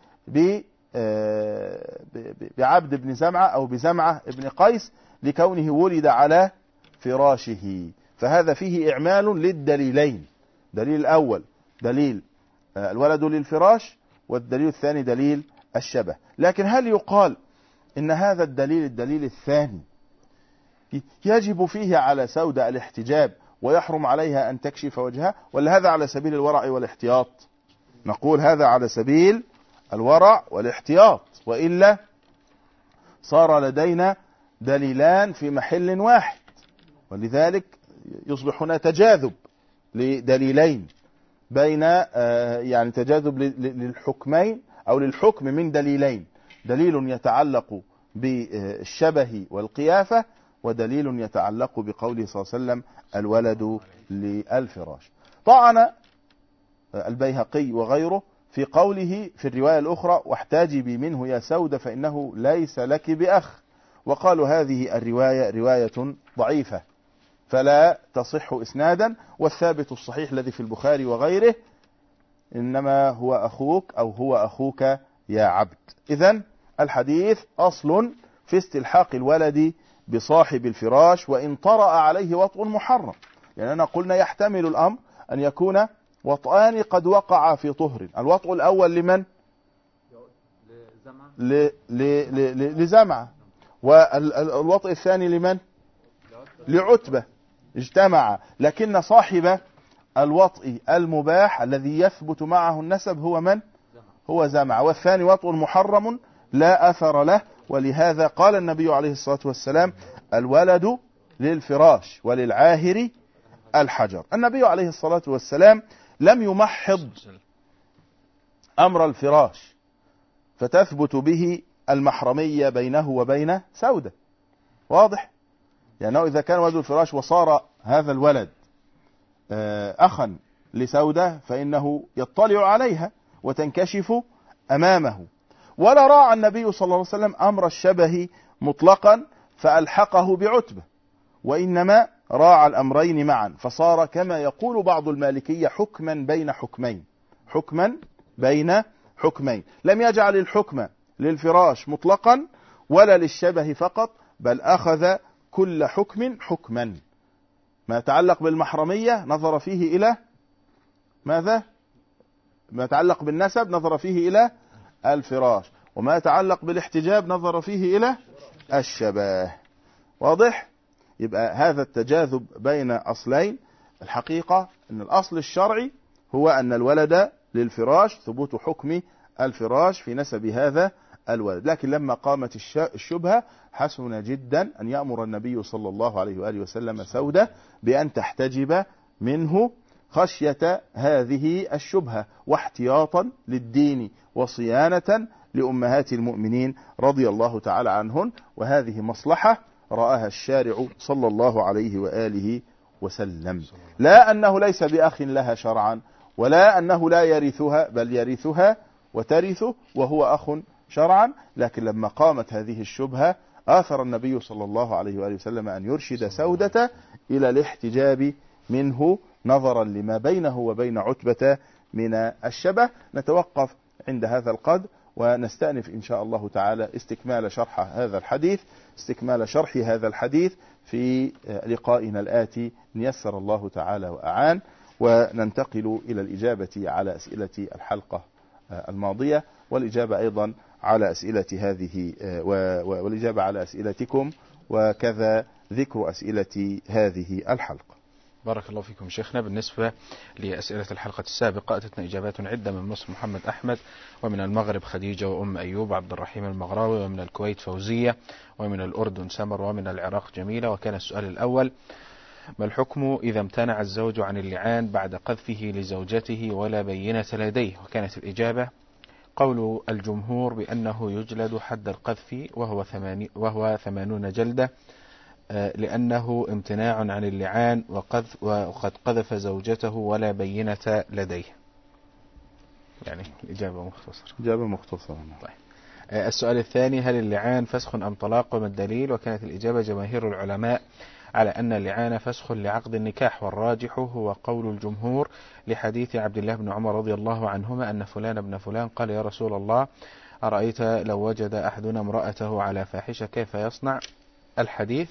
بعبد بن زمعة أو بزمعة بن قيس لكونه ولد على فراشه. فهذا فيه إعمال للدليلين، دليل الأول دليل الولد للفراش، والدليل الثاني دليل الشبه. لكن هل يقال إن هذا الدليل الدليل الثاني يجب فيه على سودة الاحتجاب ويحرم عليها أن تكشف وجهها، ولا هذا على سبيل الورع والاحتياط؟ نقول هذا على سبيل الورع والاحتياط، وإلا صار لدينا دليلان في محل واحد، ولذلك يصبح هنا تجاذب لدليلين بين يعني تجاذب للحكمين أو للحكم من دليلين، دليل يتعلق بالشبه والقيافة، ودليل يتعلق بقوله صلى الله عليه وسلم الولد للفراش. طعن البيهقي وغيره في قوله في الرواية الأخرى: واحتجبي منه يا سودة فإنه ليس لك بأخ، وقالوا هذه الرواية رواية ضعيفة فلا تصح إسنادا، والثابت الصحيح الذي في البخاري وغيره إنما هو أخوك أو هو أخوك يا عبد. إذن الحديث أصل في استلحاق الولد بصاحب الفراش وإن طرأ عليه وطء محرم، لأننا قلنا يحتمل الأمر أن يكون وطئان قد وقع في طهر. الوطء الأول لمن؟ لزمعة، والوطء الثاني لمن؟ لعتبة، اجتمع، لكن صاحب الوطء المباح الذي يثبت معه النسب هو من؟ هو زمعة، والثاني وطء محرم لا أثر له. ولهذا قال النبي عليه الصلاة والسلام: الولد للفراش وللعاهر الحجر. النبي عليه الصلاة والسلام لم يمحض أمر الفراش فتثبت به المحرمية بينه وبين سودة، واضح؟ لأنه إذا كان ولد الفراش وصار هذا الولد أخا لسودة فإنه يطلع عليها وتنكشف أمامه. ولا راعى النبي صلى الله عليه وسلم أمر الشبه مطلقا فألحقه بعتبة، وإنما راعى الأمرين معا، فصار كما يقول بعض المالكية حكما بين حكمين، حكما بين حكمين، لم يجعل الحكم للفراش مطلقا ولا للشبه فقط، بل أخذ كل حكم حكما. ما يتعلق بالمحرمية نظر فيه إلى ماذا؟ ما يتعلق بالنسب نظر فيه إلى الفراش، وما يتعلق بالاحتجاب نظر فيه إلى الشبه. واضح؟ يبقى هذا التجاذب بين أصلين. الحقيقة أن الأصل الشرعي هو أن الولد للفراش، ثبوت حكم الفراش في نسب هذا الولد. لكن لما قامت الشبهة حسن جدا أن يأمر النبي صلى الله عليه وآله وسلم سودة بأن تحتجب منه خشية هذه الشبهة واحتياطا للدين وصيانة لأمهات المؤمنين رضي الله تعالى عنهن. وهذه مصلحة رآها الشارع صلى الله عليه وآله وسلم، لا أنه ليس بأخ لها شرعا، ولا أنه لا يرثها، بل يرثها وترثه وهو أخ شرعا. لكن لما قامت هذه الشبهة آثر النبي صلى الله عليه وآله وسلم أن يرشد سودة إلى الاحتجاب منه نظرا لما بينه وبين عتبة من الشبه. نتوقف عند هذا القدر ونستأنف إن شاء الله تعالى استكمال شرح هذا الحديث استكمال شرح هذا الحديث في لقائنا الآتي إن يسر الله تعالى وأعان، وننتقل إلى الإجابة على أسئلة الحلقة الماضية والإجابة أيضا على أسئلة هذه والإجابة على أسئلتكم، وكذا ذكر أسئلة هذه الحلقة. بارك الله فيكم شيخنا. بالنسبة لأسئلة الحلقة السابقة أتتنا إجابات عدة. من مصر محمد أحمد، ومن المغرب خديجة وأم أيوب عبد الرحيم المغراوي، ومن الكويت فوزية، ومن الأردن سمر، ومن العراق جميلة. وكان السؤال الأول: ما الحكم إذا امتنع الزوج عن اللعان بعد قذفه لزوجته ولا بينة لديه؟ وكانت الإجابة: قول الجمهور بأنه يجلد حد القذف وهو, ثماني وهو ثمانون جلدة، لأنه امتناع عن اللعان وقذف وقد قذف زوجته ولا بينة لديه. يعني إجابة مختصرة. إجابة مختصرة. طيب. السؤال الثاني: هل اللعان فسخ أم طلاق وما الدليل؟ وكانت الإجابة: جماهير العلماء على أن اللعان فسخ لعقد النكاح، والراجح هو قول الجمهور لحديث عبد الله بن عمر رضي الله عنهما أن فلان بن فلان قال: يا رسول الله، أرأيت لو وجد أحدنا امرأته على فاحشة كيف يصنع؟ الحديث.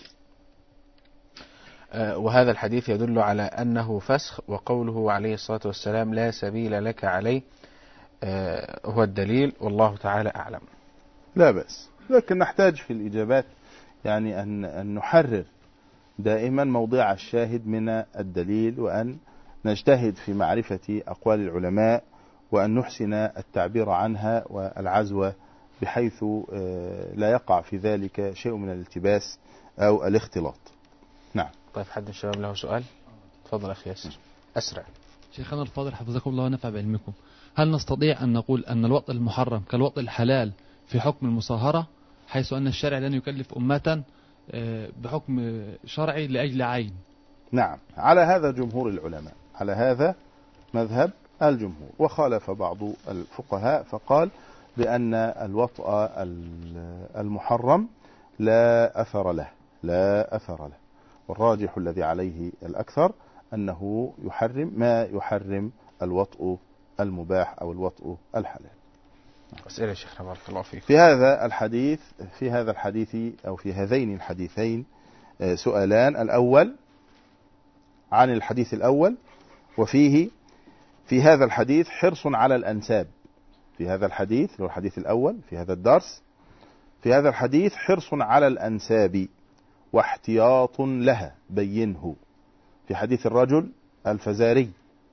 وهذا الحديث يدل على أنه فسخ، وقوله عليه الصلاة والسلام: لا سبيل لك عليه، هو الدليل، والله تعالى أعلم. لا بأس، لكن نحتاج في الإجابات يعني أن, أن نحرر دائما موضع الشاهد من الدليل، وأن نجتهد في معرفة أقوال العلماء، وأن نحسن التعبير عنها والعزو بحيث لا يقع في ذلك شيء من الالتباس أو الاختلاط. نعم. طيب، حد من الشباب له سؤال؟ تفضل أخي ياسر. أسرع. شيخنا الفاضل حفظكم الله ونفع بعلمكم، هل نستطيع أن نقول أن الوطء المحرم كالوطء الحلال في حكم المصاهرة، حيث أن الشرع لن يكلف أمة بحكم شرعي لأجل عين؟ نعم، على هذا جمهور العلماء، على هذا مذهب الجمهور. وخالف بعض الفقهاء فقال بأن الوطء المحرم لا أثر له لا أثر له والراجح الذي عليه الأكثر أنه يحرم ما يحرم الوطء المباح أو الوطء الحلال. أسئلة شيخنا بارك الله فيك. في هذا الحديث في هذا الحديث أو في هذين الحديثين سؤالان. الأول عن الحديث الأول، وفيه في هذا الحديث حرص على الأنساب. في هذا الحديث، لو الحديث الأول في هذا الدرس، في هذا الحديث حرص على الأنساب واحتياط لها، بينه، في حديث الرجل الفزاري.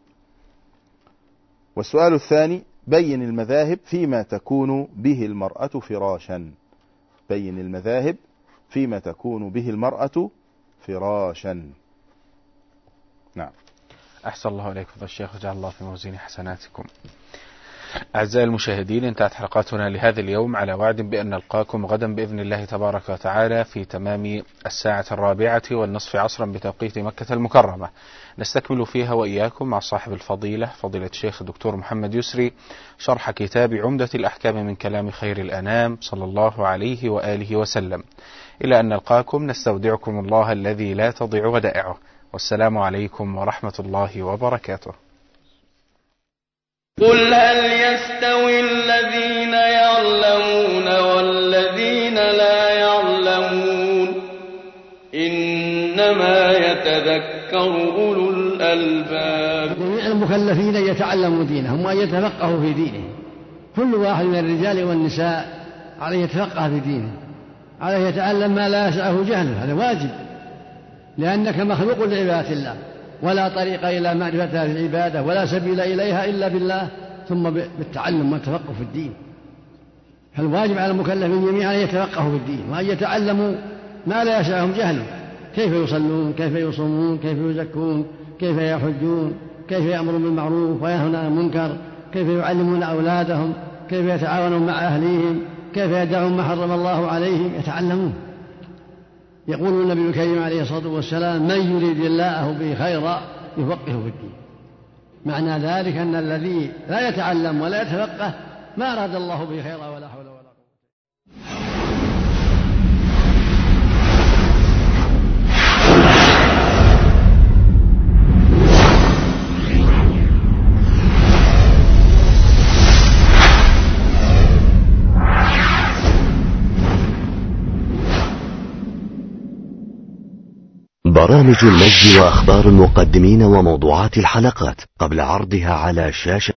والسؤال الثاني: بين المذاهب فيما تكون به المرأة فراشا. بين المذاهب فيما تكون به المرأة فراشا. نعم. أحسن الله إليكم فضل الشيخ، وجعل الله في موازين حسناتكم. أعزائي المشاهدين، انتهت حلقاتنا لهذا اليوم على وعد بأن نلقاكم غدا بإذن الله تبارك وتعالى في تمام الساعة الرابعة والنصف عصرا بتوقيت مكة المكرمة، نستكمل فيها وإياكم مع صاحب الفضيلة فضيلة الشيخ الدكتور محمد يسري شرح كتاب عمدة الأحكام من كلام خير الأنام صلى الله عليه وآله وسلم. إلى أن نلقاكم نستودعكم الله الذي لا تضيع ودائعه، والسلام عليكم ورحمة الله وبركاته. قل هل يستوي الذين يعلمون والذين لا يعلمون إنما يتذكر أولو الألباب. جميع المكلفين يتعلموا دينهم وأن يتفقهوا في دينهم، كل واحد من الرجال والنساء عليه يتفقه في دينه، عليه يتعلم ما لا يسعه جهله، هذا واجب، لأنك مخلوق لعبادة الله، ولا طريق إلى معرفتها في العبادة ولا سبيل إليها إلا بالله، ثم بالتعلم والتفقه في الدين. فالواجب على المكلفين جميعا أن يتفقهوا في الدين وأن يتعلموا ما لا يسعهم جهله، كيف يصلون، كيف يصومون، كيف يزكون، كيف يحجون، كيف يأمرون بالمعروف وينهون عن المنكر، كيف يعلمون أولادهم، كيف يتعاونون مع أهليهم، كيف يدعون ما حرم الله عليهم، يتعلمون. يقول النبي الكريم عليه الصلاة والسلام: من يريد الله به خيرا يفقهه في الدين. معنى ذلك أن الذي لا يتعلم ولا يتفقه ما أراد الله به خيرا ولا حول ولا قوة. برامج المجد وأخبار المقدمين وموضوعات الحلقات قبل عرضها على شاشة